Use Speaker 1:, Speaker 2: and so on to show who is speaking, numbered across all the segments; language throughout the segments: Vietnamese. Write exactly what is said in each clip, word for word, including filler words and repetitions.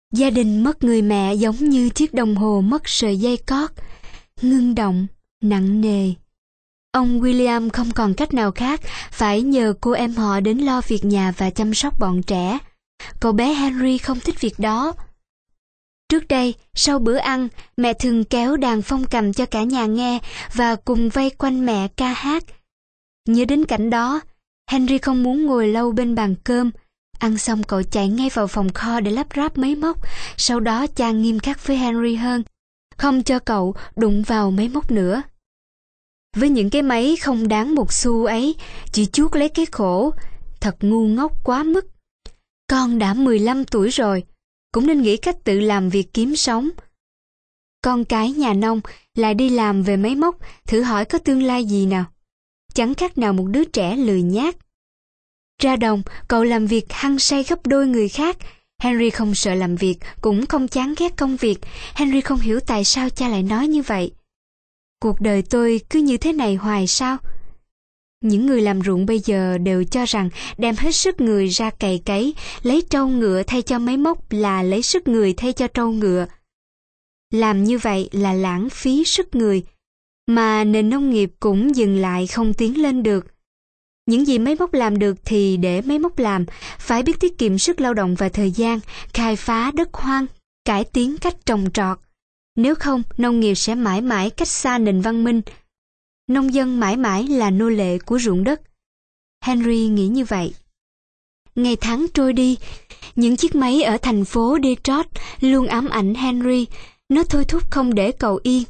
Speaker 1: Gia đình mất người mẹ giống như chiếc đồng hồ mất sợi dây cót, ngưng động, nặng nề. Ông William không còn cách nào khác, phải nhờ cô em họ đến lo việc nhà và chăm sóc bọn trẻ. Cậu bé Henry không thích việc đó. Trước đây, sau bữa ăn, mẹ thường kéo đàn phong cầm cho cả nhà nghe và cùng vây quanh mẹ ca hát. Nhớ đến cảnh đó, Henry không muốn ngồi lâu bên bàn cơm. Ăn xong cậu chạy ngay vào phòng kho để lắp ráp máy móc. Sau đó cha nghiêm khắc với Henry hơn, không cho cậu đụng vào máy móc nữa. Với những cái máy không đáng một xu ấy, chỉ chuốc lấy cái khổ, thật ngu ngốc quá mức. Con đã mười lăm tuổi rồi, cũng nên nghĩ cách tự làm việc kiếm sống. Con cái nhà nông lại đi làm về máy móc, thử hỏi có tương lai gì nào? Chẳng khác nào một đứa trẻ lười nhác. Ra đồng, cậu làm việc hăng say gấp đôi người khác. Henry không sợ làm việc, cũng không chán ghét công việc. Henry không hiểu tại sao cha lại nói như vậy. Cuộc đời tôi cứ như thế này hoài sao? Những người làm ruộng bây giờ đều cho rằng đem hết sức người ra cày cấy, lấy trâu ngựa thay cho máy móc là lấy sức người thay cho trâu ngựa. Làm như vậy là lãng phí sức người, mà nền nông nghiệp cũng dừng lại không tiến lên được. Những gì máy móc làm được thì để máy móc làm, phải biết tiết kiệm sức lao động và thời gian, khai phá đất hoang, cải tiến cách trồng trọt. Nếu không, nông nghiệp sẽ mãi mãi cách xa nền văn minh. Nông dân mãi mãi là nô lệ của ruộng đất. Henry nghĩ như vậy. Ngày tháng trôi đi, những chiếc máy ở thành phố Detroit luôn ám ảnh Henry. Nó thôi thúc không để cậu yên.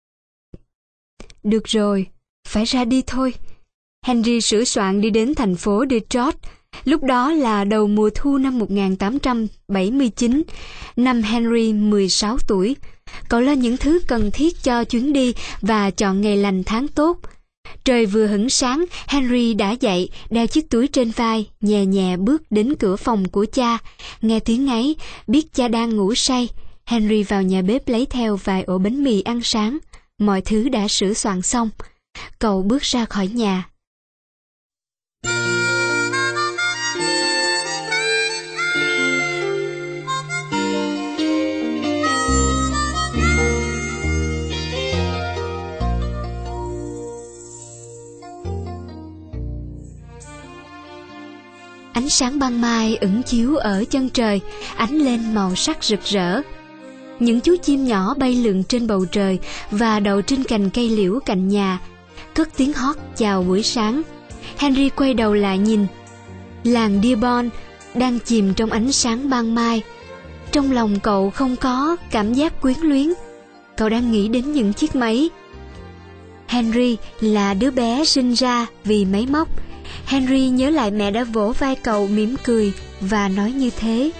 Speaker 1: Được rồi, phải ra đi thôi. Henry sửa soạn đi đến thành phố Detroit. Lúc đó là đầu mùa thu năm một nghìn tám trăm bảy mươi chín, năm Henry mười sáu tuổi. Cậu lo những thứ cần thiết cho chuyến đi và chọn ngày lành tháng tốt. Trời vừa hửng sáng, Henry đã dậy, đeo chiếc túi trên vai, nhẹ nhẹ bước đến cửa phòng của cha. Nghe tiếng ngáy, biết cha đang ngủ say. Henry vào nhà bếp lấy theo vài ổ bánh mì ăn sáng. Mọi thứ đã sửa soạn xong. Cậu bước ra khỏi nhà. Ánh sáng ban mai ẩn chiếu ở chân trời, ánh lên màu sắc rực rỡ. Những chú chim nhỏ bay lượn trên bầu trời và đậu trên cành cây liễu cạnh nhà, cất tiếng hót chào buổi sáng. Henry quay đầu lại nhìn. Làng Dearborn đang chìm trong ánh sáng ban mai. Trong lòng cậu không có cảm giác quyến luyến. Cậu đang nghĩ đến những chiếc máy. Henry là đứa bé sinh ra vì máy móc. Henry nhớ lại mẹ đã vỗ vai cậu mỉm cười và nói như thế.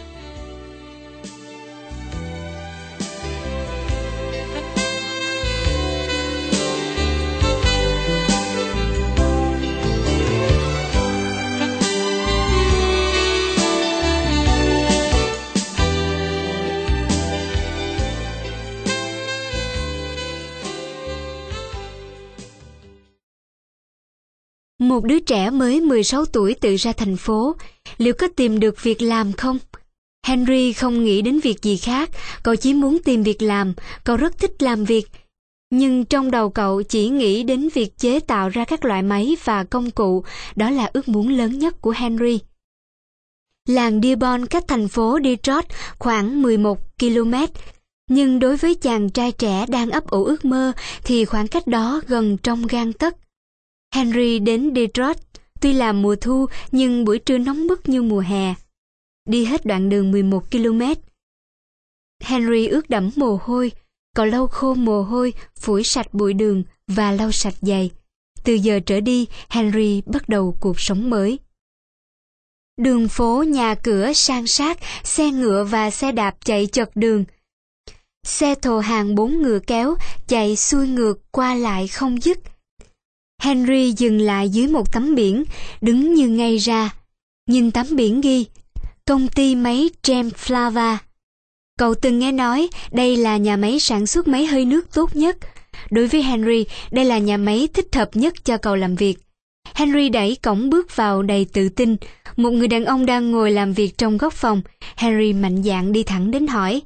Speaker 1: Một đứa trẻ mới mười sáu tuổi tự ra thành phố, liệu có tìm được việc làm không? Henry không nghĩ đến việc gì khác, cậu chỉ muốn tìm việc làm, cậu rất thích làm việc. Nhưng trong đầu cậu chỉ nghĩ đến việc chế tạo ra các loại máy và công cụ, đó là ước muốn lớn nhất của Henry. Làng Dearborn cách thành phố Detroit khoảng mười một ki lô mét, nhưng đối với chàng trai trẻ đang ấp ủ ước mơ thì khoảng cách đó gần trong gang tấc. Henry đến Detroit, tuy là mùa thu nhưng buổi trưa nóng bức như mùa hè. Đi hết đoạn đường mười một ki lô mét. Henry ướt đẫm mồ hôi, cậu lau khô mồ hôi, phủi sạch bụi đường và lau sạch giày. Từ giờ trở đi, Henry bắt đầu cuộc sống mới. Đường phố nhà cửa san sát, xe ngựa và xe đạp chạy chật đường. Xe thồ hàng bốn ngựa kéo chạy xuôi ngược qua lại không dứt. Henry dừng lại dưới một tấm biển, đứng như ngây ra. Nhìn tấm biển ghi, công ty máy James Flava. Cậu từng nghe nói đây là nhà máy sản xuất máy hơi nước tốt nhất. Đối với Henry, đây là nhà máy thích hợp nhất cho cậu làm việc. Henry đẩy cổng bước vào đầy tự tin. Một người đàn ông đang ngồi làm việc trong góc phòng. Henry mạnh dạn đi thẳng đến hỏi.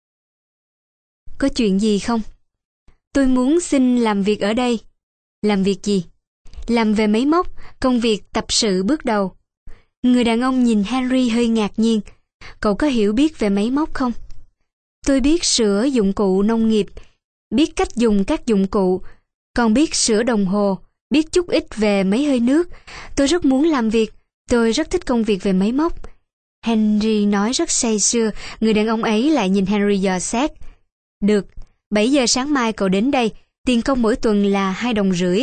Speaker 1: Có chuyện gì không? Tôi muốn xin làm việc ở đây. Làm việc gì? Làm về máy móc, công việc tập sự bước đầu. Người đàn ông nhìn Henry hơi ngạc nhiên. Cậu có hiểu biết về máy móc không? Tôi biết sửa dụng cụ nông nghiệp, biết cách dùng các dụng cụ, còn biết sửa đồng hồ, biết chút ít về máy hơi nước. Tôi rất muốn làm việc, tôi rất thích công việc về máy móc. Henry nói rất say sưa, người đàn ông ấy lại nhìn Henry dò xét. Được, bảy giờ sáng mai cậu đến đây, tiền công mỗi tuần là hai đồng rưỡi.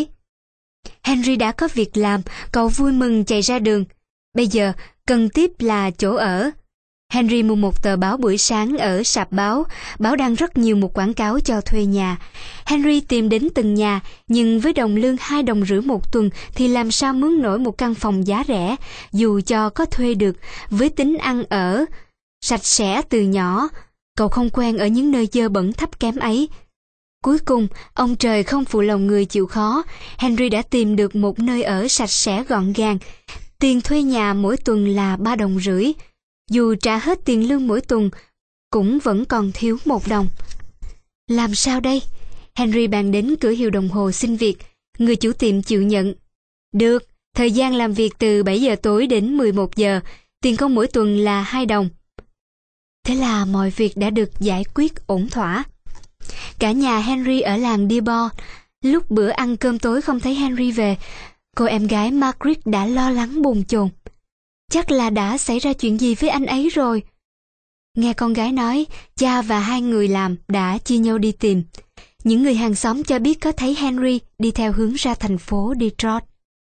Speaker 1: Henry đã có việc làm, cậu vui mừng chạy ra đường. Bây giờ, cần tiếp là chỗ ở. Henry mua một tờ báo buổi sáng ở sạp báo, báo đăng rất nhiều một quảng cáo cho thuê nhà. Henry tìm đến từng nhà, nhưng với đồng lương hai đồng rưỡi một tuần thì làm sao mướn nổi một căn phòng giá rẻ, dù cho có thuê được, với tính ăn ở sạch sẽ từ nhỏ. Cậu không quen ở những nơi dơ bẩn thấp kém ấy. Cuối cùng, ông trời không phụ lòng người chịu khó, Henry đã tìm được một nơi ở sạch sẽ gọn gàng. Tiền thuê nhà mỗi tuần là ba đồng rưỡi. Dù trả hết tiền lương mỗi tuần, cũng vẫn còn thiếu một đồng. Làm sao đây? Henry bàn đến cửa hiệu đồng hồ xin việc. Người chủ tiệm chịu nhận. Được, thời gian làm việc từ bảy giờ tối đến mười một giờ, tiền công mỗi tuần là hai đồng. Thế là mọi việc đã được giải quyết ổn thỏa. Cả nhà Henry ở làng Dearborn. Lúc bữa ăn cơm tối không thấy Henry về, cô em gái Margaret đã lo lắng bồn chồn. Chắc là đã xảy ra chuyện gì với anh ấy rồi. Nghe con gái nói, cha và hai người làm đã chia nhau đi tìm. Những người hàng xóm cho biết có thấy Henry đi theo hướng ra thành phố Detroit.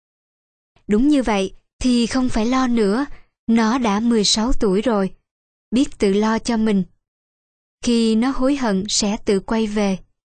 Speaker 1: Đúng như vậy, thì không phải lo nữa, nó đã mười sáu tuổi rồi, biết tự lo cho mình. Khi nó hối hận sẽ tự quay về.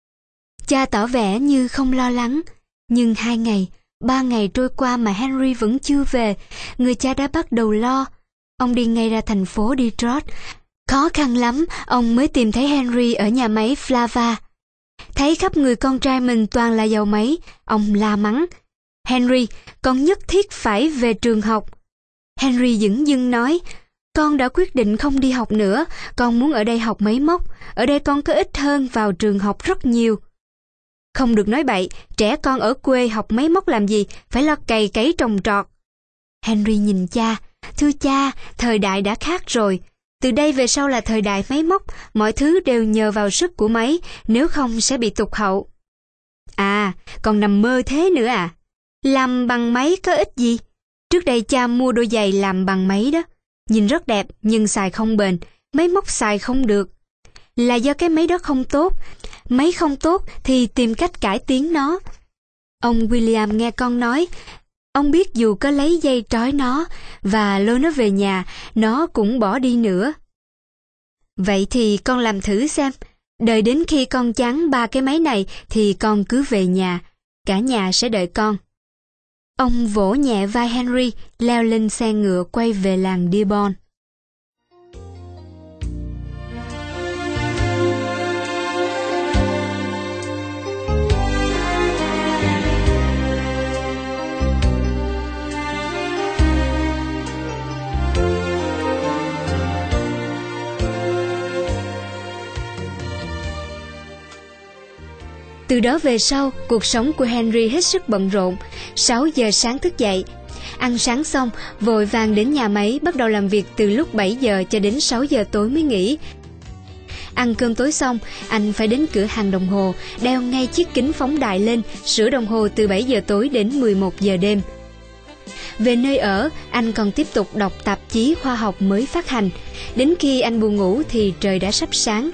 Speaker 1: Cha tỏ vẻ như không lo lắng, nhưng hai ngày, ba ngày trôi qua mà Henry vẫn chưa về, người cha đã bắt đầu lo. Ông đi ngay ra thành phố Detroit. Khó khăn lắm, ông mới tìm thấy Henry ở nhà máy Flava. Thấy khắp người con trai mình toàn là dầu máy, ông la mắng. Henry, con nhất thiết phải về trường học. Henry dửng dưng nói, con đã quyết định không đi học nữa, con muốn ở đây học máy móc, ở đây con có ích hơn vào trường học rất nhiều. Không được nói bậy, trẻ con ở quê học máy móc làm gì, phải lo cày cấy trồng trọt. Henry nhìn cha, thưa cha, thời đại đã khác rồi. Từ đây về sau là thời đại máy móc, mọi thứ đều nhờ vào sức của máy, nếu không sẽ bị tụt hậu. À, còn nằm mơ thế nữa à? Làm bằng máy có ích gì? Trước đây cha mua đôi giày làm bằng máy đó. Nhìn rất đẹp nhưng xài không bền, máy móc xài không được. Là do cái máy đó không tốt. Máy không tốt thì tìm cách cải tiến nó. Ông William nghe con nói, ông biết dù có lấy dây trói nó và lôi nó về nhà, nó cũng bỏ đi nữa. Vậy thì con làm thử xem, đợi đến khi con chán ba cái máy này thì con cứ về nhà, cả nhà sẽ đợi con. Ông vỗ nhẹ vai Henry, leo lên xe ngựa quay về làng Dearborn. Từ đó về sau, cuộc sống của Henry hết sức bận rộn. sáu giờ sáng thức dậy, ăn sáng xong, vội vàng đến nhà máy bắt đầu làm việc từ lúc bảy giờ cho đến sáu giờ tối mới nghỉ. Ăn cơm tối xong, anh phải đến cửa hàng đồng hồ, đeo ngay chiếc kính phóng đại lên, sửa đồng hồ từ bảy giờ tối đến mười một giờ đêm. Về nơi ở, anh còn tiếp tục đọc tạp chí khoa học mới phát hành. Đến khi anh buồn ngủ thì trời đã sắp sáng.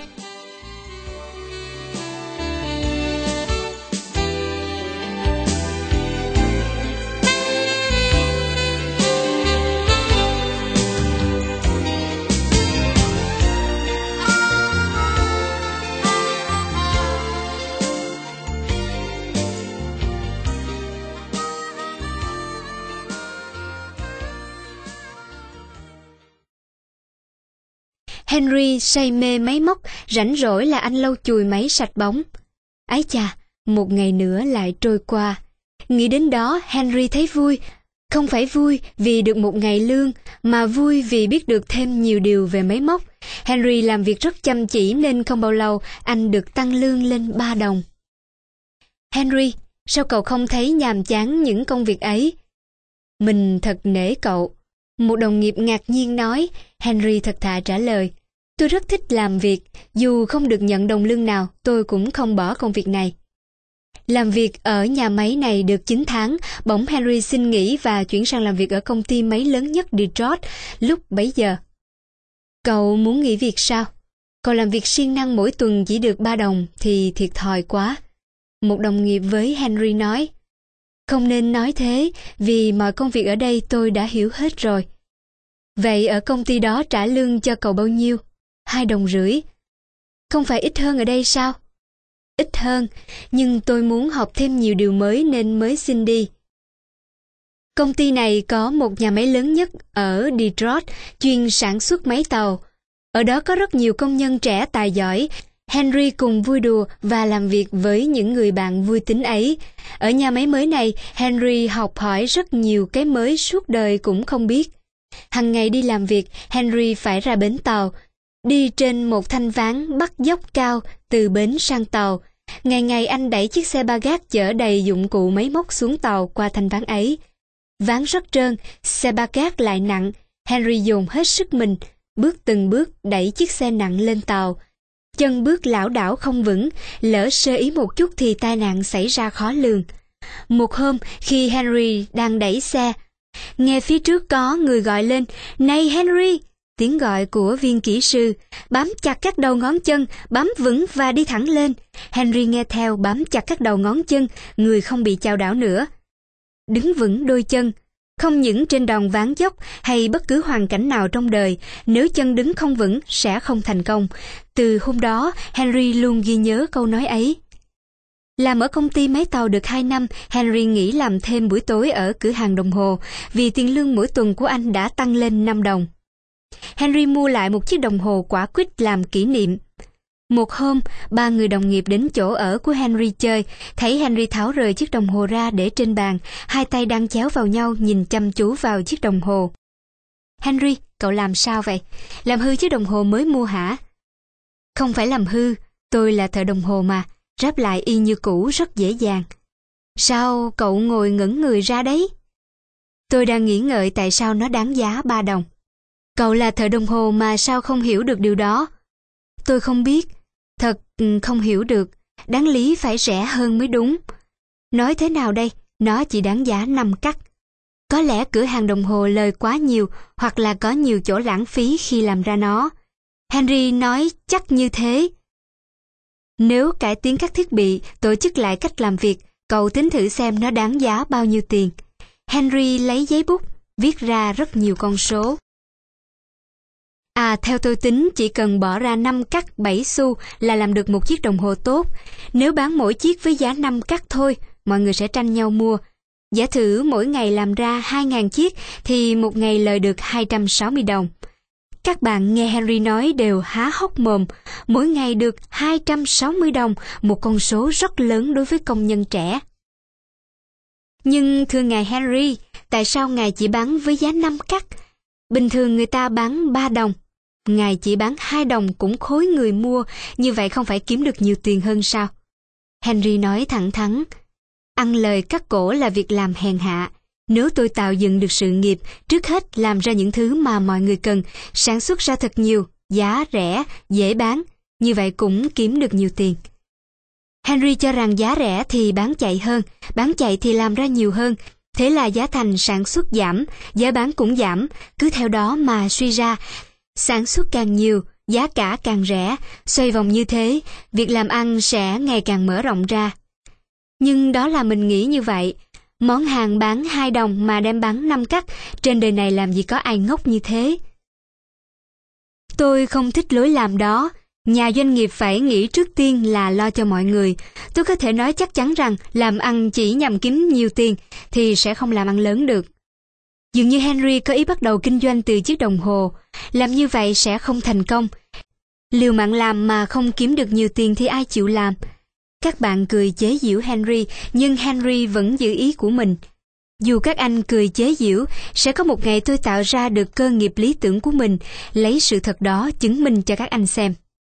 Speaker 1: Henry say mê máy móc, rảnh rỗi là anh lau chùi máy sạch bóng. Ái chà, một ngày nữa lại trôi qua. Nghĩ đến đó, Henry thấy vui. Không phải vui vì được một ngày lương, mà vui vì biết được thêm nhiều điều về máy móc. Henry làm việc rất chăm chỉ nên không bao lâu anh được tăng lương lên ba đồng. Henry, sao cậu không thấy nhàm chán những công việc ấy? Mình thật nể cậu. Một đồng nghiệp ngạc nhiên nói. Henry thật thà trả lời. Tôi rất thích làm việc, dù không được nhận đồng lương nào, tôi cũng không bỏ công việc này. Làm việc ở nhà máy này được chín tháng, bỗng Henry xin nghỉ và chuyển sang làm việc ở công ty máy lớn nhất Detroit lúc bấy giờ. Cậu muốn nghỉ việc sao? Cậu làm việc siêng năng mỗi tuần chỉ được ba đồng thì thiệt thòi quá. Một đồng nghiệp với Henry nói. Không nên nói thế, vì mọi công việc ở đây tôi đã hiểu hết rồi. Vậy ở công ty đó trả lương cho cậu bao nhiêu? Hai đồng rưỡi. Không phải ít hơn ở đây sao? Ít hơn, nhưng tôi muốn học thêm nhiều điều mới nên mới xin đi. Công ty này có một nhà máy lớn nhất ở Detroit, chuyên sản xuất máy tàu. Ở đó có rất nhiều công nhân trẻ tài giỏi. Henry cùng vui đùa và làm việc với những người bạn vui tính ấy. Ở nhà máy mới này, Henry học hỏi rất nhiều cái mới suốt đời cũng không biết. Hằng ngày đi làm việc, Henry phải ra bến tàu, đi trên một thanh ván bắt dốc cao từ bến sang tàu. Ngày ngày anh đẩy chiếc xe ba gác chở đầy dụng cụ máy móc xuống tàu qua thanh ván ấy. Ván rất trơn, xe ba gác lại nặng. Henry dồn hết sức mình, bước từng bước đẩy chiếc xe nặng lên tàu. Chân bước lảo đảo không vững, lỡ sơ ý một chút thì tai nạn xảy ra khó lường. Một hôm, khi Henry đang đẩy xe, nghe phía trước có người gọi lên, "Này Henry!" Tiếng gọi của viên kỹ sư. Bám chặt các đầu ngón chân, bám vững và đi thẳng lên. Henry nghe theo, bám chặt các đầu ngón chân, người không bị chao đảo nữa. Đứng vững đôi chân. Không những trên đòn ván dốc hay bất cứ hoàn cảnh nào trong đời, nếu chân đứng không vững sẽ không thành công. Từ hôm đó, Henry luôn ghi nhớ câu nói ấy. Làm ở công ty máy tàu được hai năm, Henry nghỉ làm thêm buổi tối ở cửa hàng đồng hồ, vì tiền lương mỗi tuần của anh đã tăng lên năm đồng. Henry mua lại một chiếc đồng hồ quả quýt làm kỷ niệm. Một hôm, ba người đồng nghiệp đến chỗ ở của Henry chơi, thấy Henry tháo rời chiếc đồng hồ ra để trên bàn, hai tay đang chéo vào nhau nhìn chăm chú vào chiếc đồng hồ. Henry, cậu làm sao vậy? Làm hư chiếc đồng hồ mới mua hả? Không phải làm hư, tôi là thợ đồng hồ mà, ráp lại y như cũ rất dễ dàng. Sao cậu ngồi ngẩn người ra đấy? Tôi đang nghĩ ngợi tại sao nó đáng giá ba đồng. Cậu là thợ đồng hồ mà sao không hiểu được điều đó? Tôi không biết, thật không hiểu được, đáng lý phải rẻ hơn mới đúng. Nói thế nào đây, nó chỉ đáng giá năm cắt. Có lẽ cửa hàng đồng hồ lời quá nhiều, hoặc là có nhiều chỗ lãng phí khi làm ra nó. Henry nói chắc như thế. Nếu cải tiến các thiết bị, tổ chức lại cách làm việc, cậu tính thử xem nó đáng giá bao nhiêu tiền. Henry lấy giấy bút, viết ra rất nhiều con số. À, theo tôi tính chỉ cần bỏ ra năm cắt bảy xu là làm được một chiếc đồng hồ tốt. Nếu bán mỗi chiếc với giá năm cắt thôi, mọi người sẽ tranh nhau mua. Giả thử mỗi ngày làm ra hai nghìn chiếc thì một ngày lời được hai trăm sáu mươi đồng. Các bạn nghe Henry nói đều há hốc mồm. Mỗi ngày được hai trăm sáu mươi đồng, một con số rất lớn đối với công nhân trẻ. Nhưng thưa ngài Henry, tại sao ngài chỉ bán với giá năm cắt? Bình thường người ta bán ba đồng. Ngài chỉ bán hai đồng cũng khối người mua, như vậy không phải kiếm được nhiều tiền hơn sao? Henry nói thẳng thắn, ăn lời cắt cổ là việc làm hèn hạ. Nếu tôi tạo dựng được sự nghiệp, trước hết làm ra những thứ mà mọi người cần, sản xuất ra thật nhiều, giá rẻ, dễ bán, như vậy cũng kiếm được nhiều tiền. Henry cho rằng giá rẻ thì bán chạy hơn, bán chạy thì làm ra nhiều hơn. Thế là giá thành sản xuất giảm, giá bán cũng giảm, cứ theo đó mà suy ra. Sản xuất càng nhiều, giá cả càng rẻ, xoay vòng như thế, việc làm ăn sẽ ngày càng mở rộng ra. Nhưng đó là mình nghĩ như vậy. Món hàng bán hai đồng mà đem bán năm cắt, trên đời này làm gì có ai ngốc như thế. Tôi không thích lối làm đó. Nhà doanh nghiệp phải nghĩ trước tiên là lo cho mọi người. Tôi có thể nói chắc chắn rằng làm ăn chỉ nhằm kiếm nhiều tiền thì sẽ không làm ăn lớn được. Dường như Henry có ý bắt đầu kinh doanh từ chiếc đồng hồ. Làm như vậy sẽ không thành công. Liều mạng làm mà không kiếm được nhiều tiền thì ai chịu làm. Các bạn cười chế giễu Henry, nhưng Henry vẫn giữ ý của mình. Dù các anh cười chế giễu, sẽ có một ngày tôi tạo ra được cơ nghiệp lý tưởng của mình, lấy sự thật đó chứng minh cho các anh xem.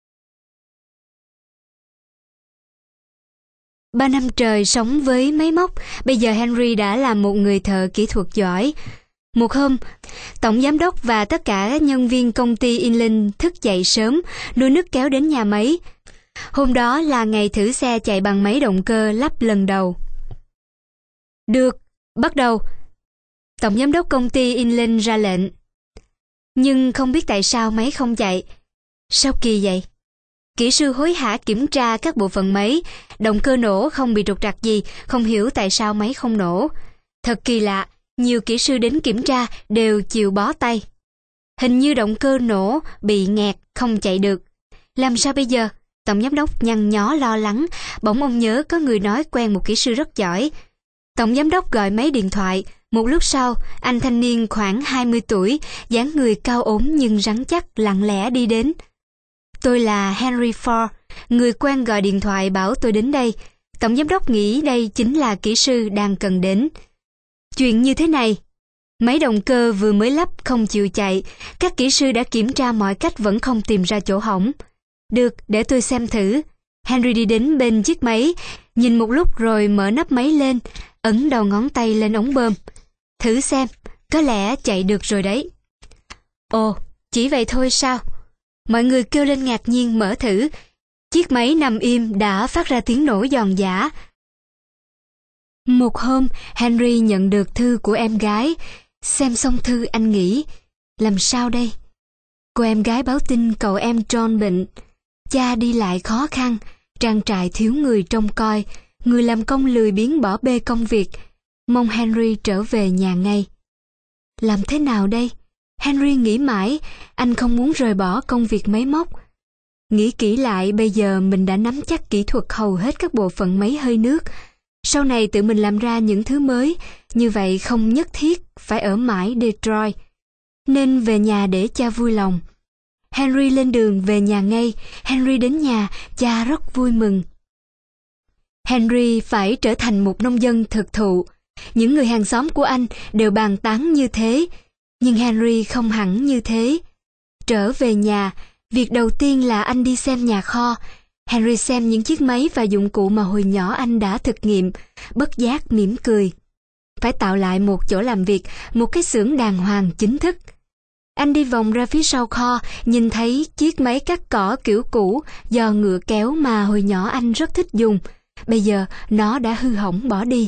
Speaker 1: Ba năm trời sống với máy móc, bây giờ Henry đã là một người thợ kỹ thuật giỏi. Một hôm, tổng giám đốc và tất cả nhân viên công ty Inland thức dậy sớm, nôi nước kéo đến nhà máy. Hôm đó là ngày thử xe chạy bằng máy động cơ lắp lần đầu. Được, bắt đầu. Tổng giám đốc công ty Inland ra lệnh. Nhưng không biết tại sao máy không chạy. Sao kỳ vậy? Kỹ sư hối hả kiểm tra các bộ phận máy, động cơ nổ không bị trục trặc gì, không hiểu tại sao máy không nổ. Thật kỳ lạ, nhiều kỹ sư đến kiểm tra đều chịu bó tay. Hình như động cơ nổ bị nghẹt, không chạy được. Làm sao bây giờ? Tổng giám đốc nhăn nhó lo lắng, bỗng ông nhớ có người nói quen một kỹ sư rất giỏi. Tổng giám đốc gọi máy điện thoại, một lúc sau, anh thanh niên khoảng hai mươi tuổi, dáng người cao ốm nhưng rắn chắc lặng lẽ đi đến. Tôi là Henry Ford, người quen gọi điện thoại bảo tôi đến đây. Tổng giám đốc nghĩ đây chính là kỹ sư đang cần đến. Chuyện như thế này, máy động cơ vừa mới lắp không chịu chạy, các kỹ sư đã kiểm tra mọi cách vẫn không tìm ra chỗ hỏng. Được, để tôi xem thử. Henry đi đến bên chiếc máy, nhìn một lúc rồi mở nắp máy lên, ấn đầu ngón tay lên ống bơm. Thử xem, có lẽ chạy được rồi đấy. Ồ, chỉ vậy thôi sao? Mọi người kêu lên ngạc nhiên mở thử. Chiếc máy nằm im đã phát ra tiếng nổ giòn giã. Một hôm, Henry nhận được thư của em gái. Xem xong thư anh nghĩ, làm sao đây? Cô em gái báo tin cậu em John bệnh. Cha đi lại khó khăn, trang trại thiếu người trông coi, người làm công lười biếng bỏ bê công việc. Mong Henry trở về nhà ngay. Làm thế nào đây? Henry nghĩ mãi, anh không muốn rời bỏ công việc máy móc. Nghĩ kỹ lại, bây giờ mình đã nắm chắc kỹ thuật hầu hết các bộ phận máy hơi nước. Sau này tự mình làm ra những thứ mới, như vậy không nhất thiết phải ở mãi Detroit. Nên về nhà để cha vui lòng. Henry lên đường về nhà ngay. Henry đến nhà, cha rất vui mừng. Henry phải trở thành một nông dân thực thụ. Những người hàng xóm của anh đều bàn tán như thế. Nhưng Henry không hẳn như thế. Trở về nhà, việc đầu tiên là anh đi xem nhà kho. Henry xem những chiếc máy và dụng cụ mà hồi nhỏ anh đã thực nghiệm, bất giác mỉm cười. Phải tạo lại một chỗ làm việc, một cái xưởng đàng hoàng chính thức. Anh đi vòng ra phía sau kho, nhìn thấy chiếc máy cắt cỏ kiểu cũ do ngựa kéo mà hồi nhỏ anh rất thích dùng. Bây giờ nó đã hư hỏng bỏ đi.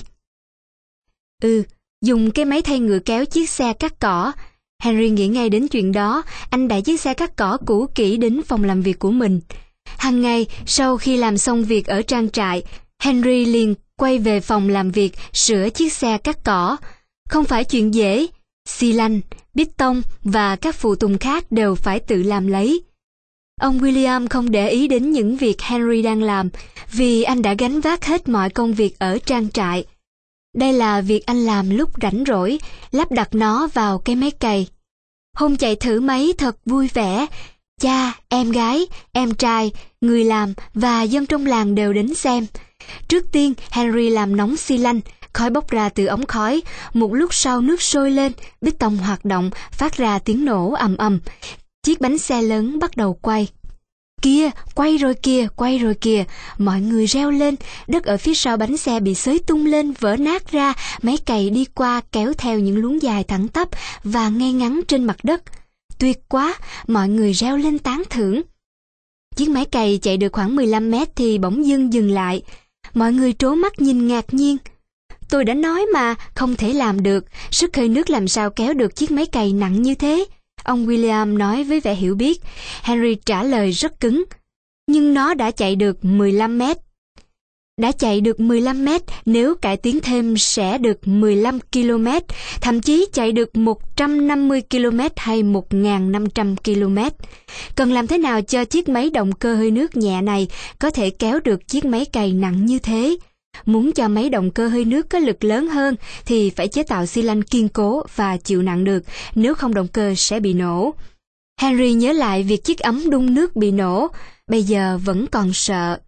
Speaker 1: Ừ, dùng cái máy thay ngựa kéo chiếc xe cắt cỏ. Henry nghĩ ngay đến chuyện đó, anh đẩy chiếc xe cắt cỏ cũ kỹ đến phòng làm việc của mình. Hàng ngày, sau khi làm xong việc ở trang trại, Henry liền quay về phòng làm việc sửa chiếc xe cắt cỏ. Không phải chuyện dễ, xi lanh, bít tông và các phụ tùng khác đều phải tự làm lấy. Ông William không để ý đến những việc Henry đang làm, vì anh đã gánh vác hết mọi công việc ở trang trại. Đây là việc anh làm lúc rảnh rỗi, lắp đặt nó vào cái máy cày. Hôm chạy thử máy thật vui vẻ. Cha, em gái, em trai, người làm và dân trong làng đều đến xem. Trước tiên, Henry làm nóng xi lanh, khói bốc ra từ ống khói. Một lúc sau nước sôi lên, bít tông hoạt động, phát ra tiếng nổ ầm ầm. Chiếc bánh xe lớn bắt đầu quay. Kìa, quay rồi kìa, quay rồi kìa. Mọi người reo lên, đất ở phía sau bánh xe bị xới tung lên, vỡ nát ra. Máy cày đi qua kéo theo những luống dài thẳng tắp và ngay ngắn trên mặt đất. Tuyệt quá, mọi người reo lên tán thưởng. Chiếc máy cày chạy được khoảng mười lăm mét thì bỗng dưng dừng lại. Mọi người trố mắt nhìn ngạc nhiên. Tôi đã nói mà, không thể làm được. Sức hơi nước làm sao kéo được chiếc máy cày nặng như thế? Ông William nói với vẻ hiểu biết. Henry trả lời rất cứng. Nhưng nó đã chạy được mười lăm mét. Đã chạy được mười lăm mét, nếu cải tiến thêm sẽ được mười lăm ki lô mét, thậm chí chạy được một trăm năm mươi ki lô mét hay một nghìn năm trăm ki lô mét. Cần làm thế nào cho chiếc máy động cơ hơi nước nhẹ này có thể kéo được chiếc máy cày nặng như thế? Muốn cho máy động cơ hơi nước có lực lớn hơn thì phải chế tạo xi lanh kiên cố và chịu nặng được, nếu không động cơ sẽ bị nổ. Henry nhớ lại việc chiếc ấm đun nước bị nổ, bây giờ vẫn còn sợ.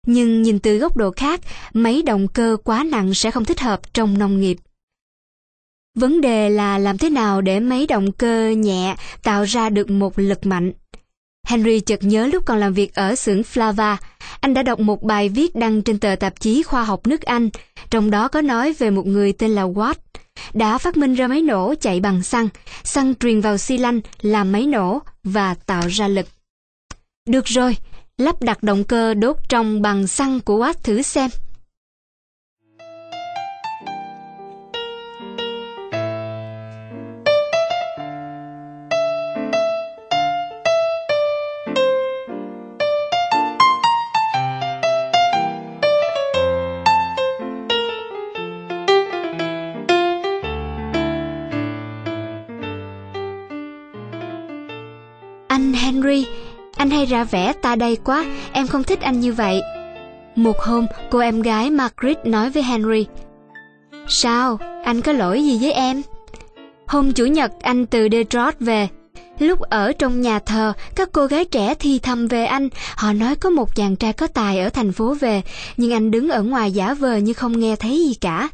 Speaker 1: Nhưng nhìn từ góc độ khác, máy động cơ quá nặng sẽ không thích hợp trong nông nghiệp. Vấn đề là làm thế nào để máy động cơ nhẹ tạo ra được một lực mạnh. Henry chợt nhớ lúc còn làm việc ở xưởng Flava, anh đã đọc một bài viết đăng trên tờ tạp chí khoa học nước Anh, trong đó có nói về một người tên là Watt, đã phát minh ra máy nổ chạy bằng xăng, xăng truyền vào xi lanh làm máy nổ và tạo ra lực. Được rồi, lắp đặt động cơ đốt trong bằng xăng của Watt thử xem. Anh Henry, anh hay ra vẻ ta đây quá, em không thích anh như vậy. Một hôm, cô em gái Margaret nói với Henry. Sao, anh có lỗi gì với em? Hôm Chủ nhật anh từ Detroit về. Lúc ở trong nhà thờ, các cô gái trẻ thì thầm về anh. Họ nói có một chàng trai có tài ở thành phố về, nhưng anh đứng ở ngoài giả vờ như không nghe thấy gì cả.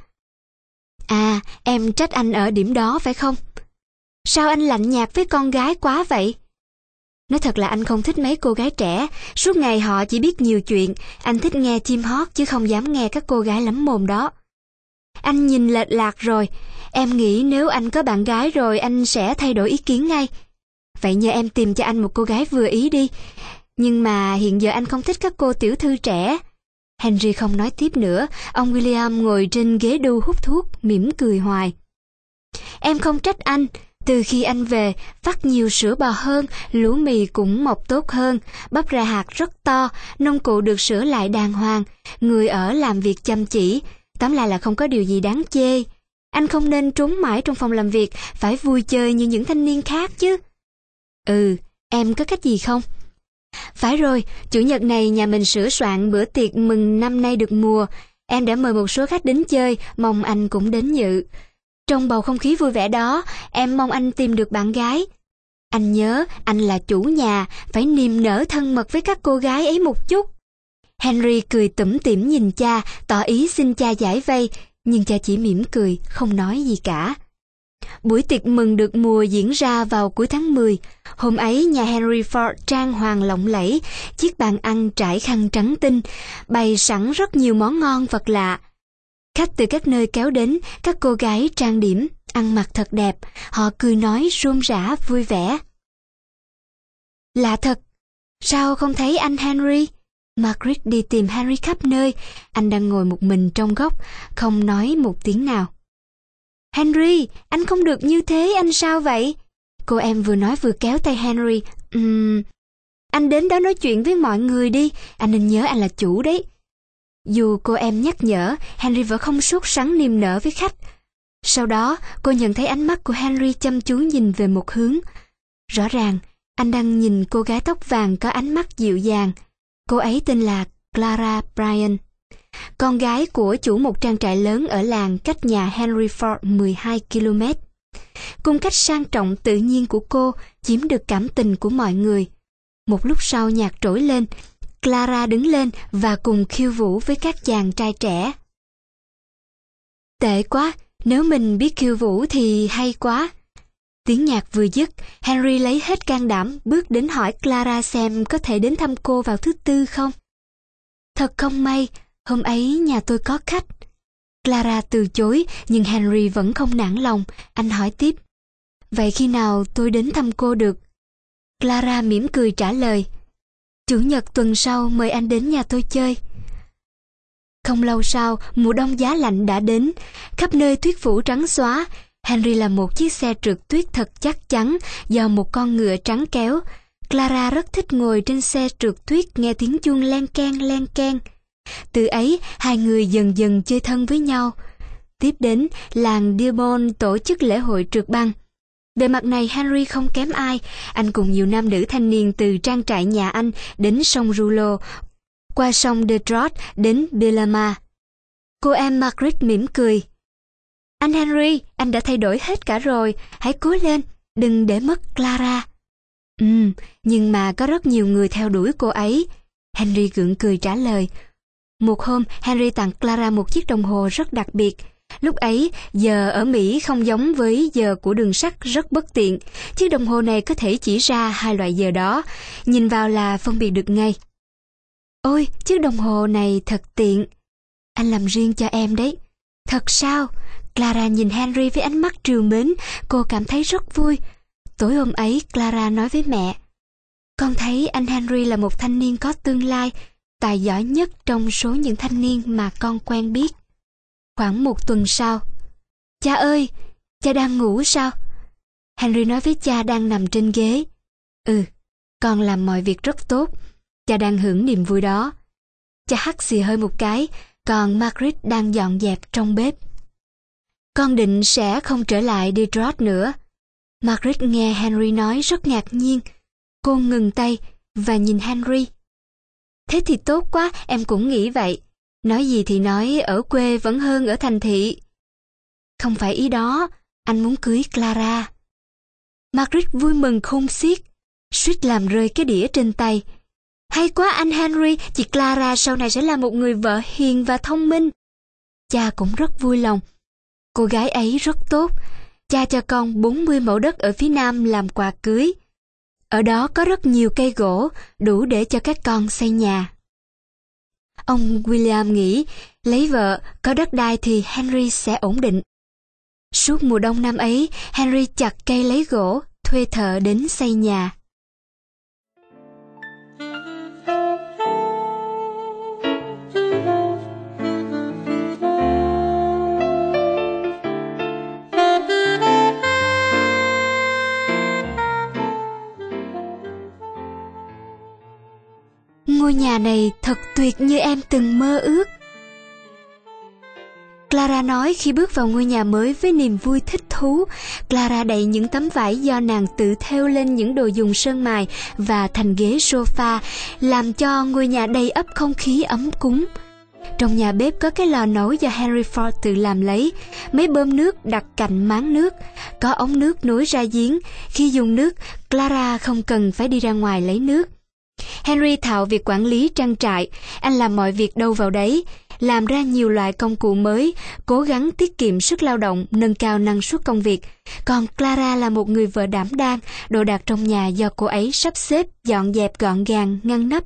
Speaker 1: À, em trách anh ở điểm đó phải không? Sao anh lạnh nhạt với con gái quá vậy? Nói thật là anh không thích mấy cô gái trẻ, suốt ngày họ chỉ biết nhiều chuyện, anh thích nghe chim hót chứ không dám nghe các cô gái lắm mồm đó. Anh nhìn lệch lạc rồi, em nghĩ nếu anh có bạn gái rồi anh sẽ thay đổi ý kiến ngay. Vậy nhờ em tìm cho anh một cô gái vừa ý đi, nhưng mà hiện giờ anh không thích các cô tiểu thư trẻ. Henry không nói tiếp nữa, ông William ngồi trên ghế đu hút thuốc, mỉm cười hoài. Em không trách anh. Từ khi anh về, vắt nhiều sữa bò hơn, lúa mì cũng mọc tốt hơn, bắp ra hạt rất to, nông cụ được sửa lại đàng hoàng, người ở làm việc chăm chỉ, tóm lại là không có điều gì đáng chê. Anh không nên trốn mãi trong phòng làm việc, phải vui chơi như những thanh niên khác chứ. Ừ, em có cách gì không? Phải rồi, Chủ nhật này nhà mình sửa soạn bữa tiệc mừng năm nay được mùa, em đã mời một số khách đến chơi, mong anh cũng đến dự. Trong bầu không khí vui vẻ đó, em mong anh tìm được bạn gái. Anh nhớ, anh là chủ nhà, phải niềm nở thân mật với các cô gái ấy một chút. Henry cười tủm tỉm nhìn cha, tỏ ý xin cha giải vây, nhưng cha chỉ mỉm cười, không nói gì cả. Buổi tiệc mừng được mùa diễn ra vào cuối tháng mười. Hôm ấy, nhà Henry Ford trang hoàng lộng lẫy, chiếc bàn ăn trải khăn trắng tinh, bày sẵn rất nhiều món ngon vật lạ. Khách từ các nơi kéo đến, các cô gái trang điểm, ăn mặc thật đẹp, họ cười nói rôm rả vui vẻ. Lạ thật, sao không thấy anh Henry? Margaret đi tìm Henry khắp nơi, anh đang ngồi một mình trong góc, không nói một tiếng nào. Henry, anh không được như thế, anh sao vậy? Cô em vừa nói vừa kéo tay Henry. Ừm, anh đến đó nói chuyện với mọi người đi, anh nên nhớ anh là chủ đấy. Dù cô em nhắc nhở, Henry vẫn không sốt sắng niềm nở với khách. Sau đó, cô nhận thấy ánh mắt của Henry chăm chú nhìn về một hướng. Rõ ràng, anh đang nhìn cô gái tóc vàng có ánh mắt dịu dàng. Cô ấy tên là Clara Bryan, con gái của chủ một trang trại lớn ở làng cách nhà Henry Ford mười hai ki lô mét. Cung cách sang trọng tự nhiên của cô chiếm được cảm tình của mọi người. Một lúc sau nhạc trỗi lên, Clara đứng lên và cùng khiêu vũ với các chàng trai trẻ. Tệ quá, nếu mình biết khiêu vũ thì hay quá. Tiếng nhạc vừa dứt, Henry lấy hết can đảm bước đến hỏi Clara xem có thể đến thăm cô vào thứ tư không. Thật không may, hôm ấy nhà tôi có khách. Clara từ chối, nhưng Henry vẫn không nản lòng, anh hỏi tiếp. Vậy khi nào tôi đến thăm cô được? Clara mỉm cười trả lời. Chủ nhật tuần sau mời anh đến nhà tôi chơi. Không lâu sau, mùa đông giá lạnh đã đến, khắp nơi tuyết phủ trắng xóa. Henry là một chiếc xe trượt tuyết thật chắc chắn do một con ngựa trắng kéo. Clara rất thích ngồi trên xe trượt tuyết nghe tiếng chuông len keng len keng. Từ ấy, hai người dần dần chơi thân với nhau. Tiếp đến, làng Dearborn tổ chức lễ hội trượt băng. Bề mặt này Henry không kém ai, anh cùng nhiều nam nữ thanh niên từ trang trại nhà anh đến sông Rulo, qua sông Detroit đến Bellarmine. Cô em Margaret mỉm cười. Anh Henry, anh đã thay đổi hết cả rồi, hãy cố lên, đừng để mất Clara. Ừm, nhưng mà có rất nhiều người theo đuổi cô ấy. Henry gượng cười trả lời. Một hôm, Henry tặng Clara một chiếc đồng hồ rất đặc biệt. Lúc ấy, giờ ở Mỹ không giống với giờ của đường sắt, rất bất tiện. Chiếc đồng hồ này có thể chỉ ra hai loại giờ đó, nhìn vào là phân biệt được ngay. Ôi, chiếc đồng hồ này thật tiện. Anh làm riêng cho em đấy. Thật sao? Clara nhìn Henry với ánh mắt trìu mến, cô cảm thấy rất vui. Tối hôm ấy, Clara nói với mẹ, con thấy anh Henry là một thanh niên có tương lai, tài giỏi nhất trong số những thanh niên mà con quen biết. Khoảng một tuần sau, cha ơi, cha đang ngủ sao? Henry nói với cha đang nằm trên ghế. Ừ, con làm mọi việc rất tốt, cha đang hưởng niềm vui đó. Cha hắt xì hơi một cái, còn Margaret đang dọn dẹp trong bếp. Con định sẽ không trở lại Detroit nữa. Margaret nghe Henry nói rất ngạc nhiên. Cô ngừng tay và nhìn Henry. Thế thì tốt quá, em cũng nghĩ vậy. Nói gì thì nói, ở quê vẫn hơn ở thành thị. Không phải ý đó, anh muốn cưới Clara. Margaret vui mừng khôn xiết, suýt làm rơi cái đĩa trên tay. Hay quá anh Henry, chị Clara sau này sẽ là một người vợ hiền và thông minh. Cha cũng rất vui lòng. Cô gái ấy rất tốt. Cha cho con bốn mươi mẫu đất ở phía nam làm quà cưới. Ở đó có rất nhiều cây gỗ, đủ để cho các con xây nhà. Ông William nghĩ, lấy vợ, có đất đai thì Henry sẽ ổn định. Suốt mùa đông năm ấy, Henry chặt cây lấy gỗ, thuê thợ đến xây nhà. Ngôi nhà này thật tuyệt như em từng mơ ước. Clara nói khi bước vào ngôi nhà mới với niềm vui thích thú. Clara đậy những tấm vải do nàng tự thêu lên những đồ dùng sơn mài và thành ghế sofa, làm cho ngôi nhà đầy ắp không khí ấm cúng. Trong nhà bếp có cái lò nấu do Henry Ford tự làm lấy, mấy bơm nước đặt cạnh máng nước, có ống nước nối ra giếng. Khi dùng nước, Clara không cần phải đi ra ngoài lấy nước. Henry thạo việc quản lý trang trại, anh làm mọi việc đâu vào đấy, làm ra nhiều loại công cụ mới, cố gắng tiết kiệm sức lao động, nâng cao năng suất công việc. Còn Clara là một người vợ đảm đang, đồ đạc trong nhà do cô ấy sắp xếp, dọn dẹp gọn gàng, ngăn nắp.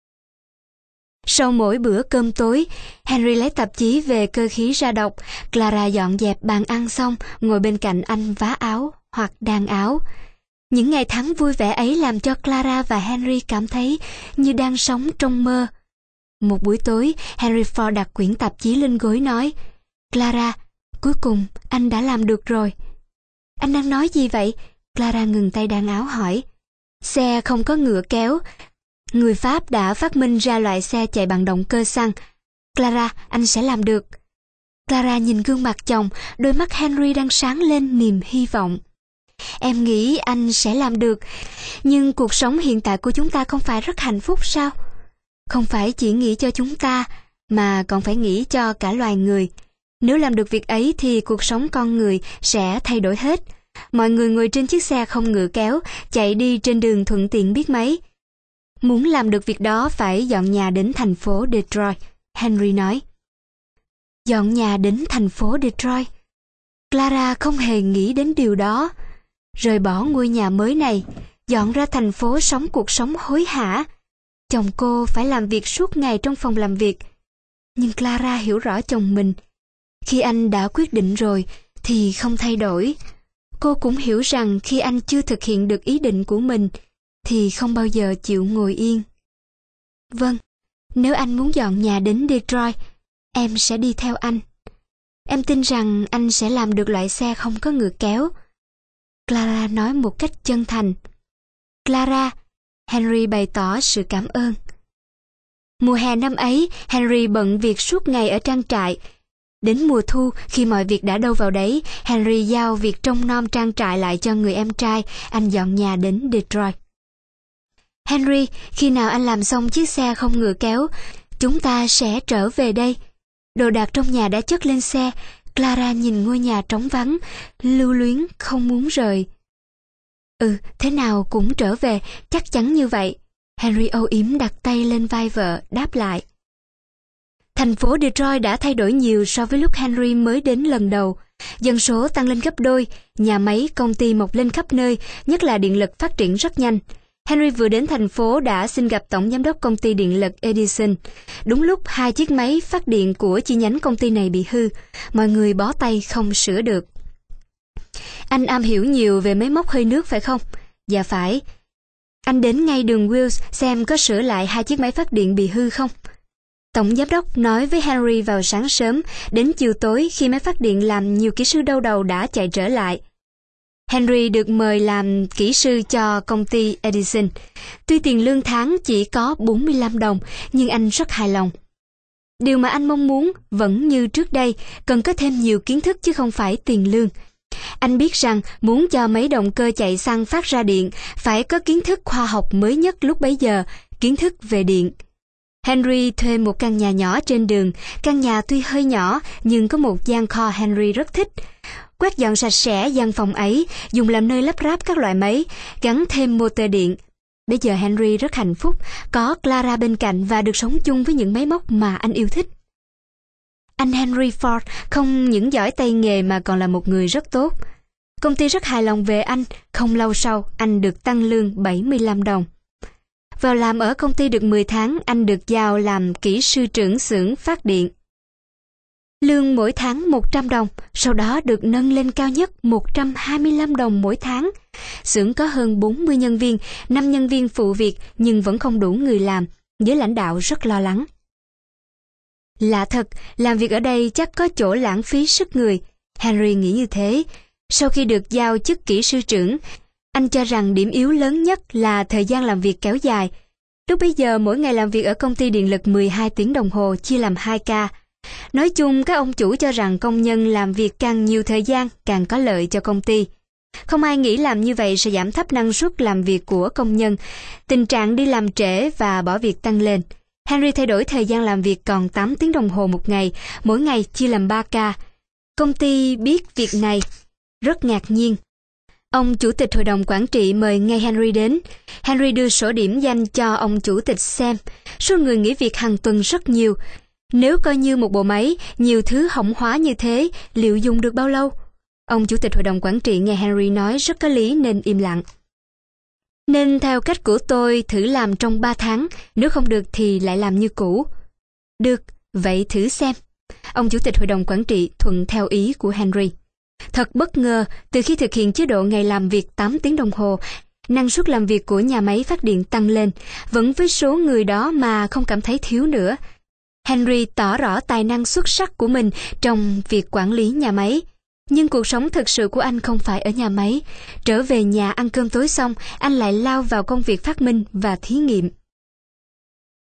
Speaker 1: Sau mỗi bữa cơm tối, Henry lấy tạp chí về cơ khí ra đọc. Clara dọn dẹp bàn ăn xong, ngồi bên cạnh anh vá áo hoặc đan áo. Những ngày tháng vui vẻ ấy làm cho Clara và Henry cảm thấy như đang sống trong mơ. Một buổi tối, Henry Ford đặt quyển tạp chí lên gối nói, Clara, cuối cùng anh đã làm được rồi. Anh đang nói gì vậy? Clara ngừng tay đan áo hỏi. Xe không có ngựa kéo. Người Pháp đã phát minh ra loại xe chạy bằng động cơ xăng. Clara, anh sẽ làm được. Clara nhìn gương mặt chồng, đôi mắt Henry đang sáng lên niềm hy vọng. Em nghĩ anh sẽ làm được, nhưng cuộc sống hiện tại của chúng ta không phải rất hạnh phúc sao? Không phải chỉ nghĩ cho chúng ta, mà còn phải nghĩ cho cả loài người. Nếu làm được việc ấy thì cuộc sống con người sẽ thay đổi hết. Mọi người ngồi trên chiếc xe không ngựa kéo, chạy đi trên đường thuận tiện biết mấy. Muốn làm được việc đó phải dọn nhà đến thành phố Detroit, Henry nói. Dọn nhà đến thành phố Detroit. Clara không hề nghĩ đến điều đó. Rời bỏ ngôi nhà mới này, dọn ra thành phố sống cuộc sống hối hả. Chồng cô phải làm việc suốt ngày trong phòng làm việc. Nhưng Clara hiểu rõ chồng mình. Khi anh đã quyết định rồi thì không thay đổi. Cô cũng hiểu rằng khi anh chưa thực hiện được ý định của mình thì không bao giờ chịu ngồi yên. Vâng, nếu anh muốn dọn nhà đến Detroit, em sẽ đi theo anh. Em tin rằng anh sẽ làm được loại xe không có ngựa kéo. Clara nói một cách chân thành. Clara, Henry bày tỏ sự cảm ơn. Mùa hè năm ấy, Henry bận việc suốt ngày ở trang trại. Đến mùa thu, khi mọi việc đã đâu vào đấy, Henry giao việc trông nom trang trại lại cho người em trai, anh dọn nhà đến Detroit. Henry, khi nào anh làm xong chiếc xe không ngựa kéo, chúng ta sẽ trở về đây. Đồ đạc trong nhà đã chất lên xe. Clara nhìn ngôi nhà trống vắng, lưu luyến không muốn rời. Ừ, thế nào cũng trở về, chắc chắn như vậy. Henry âu yếm đặt tay lên vai vợ, đáp lại. Thành phố Detroit đã thay đổi nhiều so với lúc Henry mới đến lần đầu. Dân số tăng lên gấp đôi, nhà máy, công ty mọc lên khắp nơi, nhất là điện lực phát triển rất nhanh. Henry vừa đến thành phố đã xin gặp tổng giám đốc công ty điện lực Edison. Đúng lúc hai chiếc máy phát điện của chi nhánh công ty này bị hư, mọi người bó tay không sửa được. Anh am hiểu nhiều về máy móc hơi nước phải không? Dạ phải. Anh đến ngay đường Wills xem có sửa lại hai chiếc máy phát điện bị hư không? Tổng giám đốc nói với Henry vào sáng sớm, đến chiều tối khi máy phát điện làm nhiều kỹ sư đau đầu đã chạy trở lại. Henry được mời làm kỹ sư cho công ty Edison. Tuy tiền lương tháng chỉ có bốn mươi lăm đồng, nhưng anh rất hài lòng. Điều mà anh mong muốn vẫn như trước đây, cần có thêm nhiều kiến thức chứ không phải tiền lương. Anh biết rằng muốn cho mấy động cơ chạy xăng phát ra điện, phải có kiến thức khoa học mới nhất lúc bấy giờ, kiến thức về điện. Henry thuê một căn nhà nhỏ trên đường. Căn nhà tuy hơi nhỏ nhưng có một gian kho Henry rất thích. Quét dọn sạch sẽ gian phòng ấy, dùng làm nơi lắp ráp các loại máy, gắn thêm motor điện. Bây giờ Henry rất hạnh phúc, có Clara bên cạnh và được sống chung với những máy móc mà anh yêu thích. Anh Henry Ford không những giỏi tay nghề mà còn là một người rất tốt. Công ty rất hài lòng về anh, không lâu sau anh được tăng lương bảy mươi lăm đồng. Vào làm ở công ty được mười tháng, anh được giao làm kỹ sư trưởng xưởng phát điện. Lương mỗi tháng một trăm đồng, sau đó được nâng lên cao nhất một trăm hai mươi lăm đồng mỗi tháng. Xưởng có hơn bốn mươi nhân viên, năm nhân viên phụ việc nhưng vẫn không đủ người làm, giới lãnh đạo rất lo lắng. Lạ thật, làm việc ở đây chắc có chỗ lãng phí sức người. Henry nghĩ như thế. Sau khi được giao chức kỹ sư trưởng, anh cho rằng điểm yếu lớn nhất là thời gian làm việc kéo dài. Lúc bấy giờ mỗi ngày làm việc ở công ty điện lực mười hai tiếng đồng hồ chia làm hai ca. Nói chung các ông chủ cho rằng công nhân làm việc càng nhiều thời gian càng có lợi cho công ty. Không ai nghĩ làm như vậy sẽ giảm thấp năng suất làm việc của công nhân. Tình trạng đi làm trễ và bỏ việc tăng lên. Henry thay đổi thời gian làm việc còn tám tiếng đồng hồ một ngày, mỗi ngày chia làm ba ca. Công ty biết việc này, rất ngạc nhiên. Ông chủ tịch hội đồng quản trị mời ngay Henry đến. Henry đưa sổ điểm danh cho ông chủ tịch xem. Số người nghỉ việc hàng tuần rất nhiều. Nếu coi như một bộ máy, nhiều thứ hỏng hóa như thế, liệu dùng được bao lâu? Ông chủ tịch hội đồng quản trị nghe Henry nói rất có lý nên im lặng. Nên theo cách của tôi thử làm trong ba tháng, nếu không được thì lại làm như cũ. Được, vậy thử xem. Ông chủ tịch hội đồng quản trị thuận theo ý của Henry. Thật bất ngờ, từ khi thực hiện chế độ ngày làm việc tám tiếng đồng hồ, năng suất làm việc của nhà máy phát điện tăng lên, vẫn với số người đó mà không cảm thấy thiếu nữa. Henry tỏ rõ tài năng xuất sắc của mình trong việc quản lý nhà máy. Nhưng cuộc sống thực sự của anh không phải ở nhà máy. Trở về nhà ăn cơm tối xong, anh lại lao vào công việc phát minh và thí nghiệm.